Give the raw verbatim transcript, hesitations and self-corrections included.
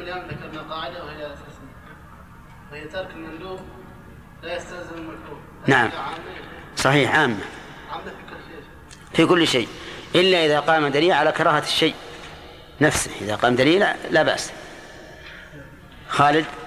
اليوم ذكرنا قاعدة وهي وهي ترك المندوب لا يستلزم الملحوظ. نعم صحيح، عامة عامة في كل شيء في كل شيء إلا إذا قام دليل على كراهة الشيء نفسه. إذا قام دليل لا بأس. خالد.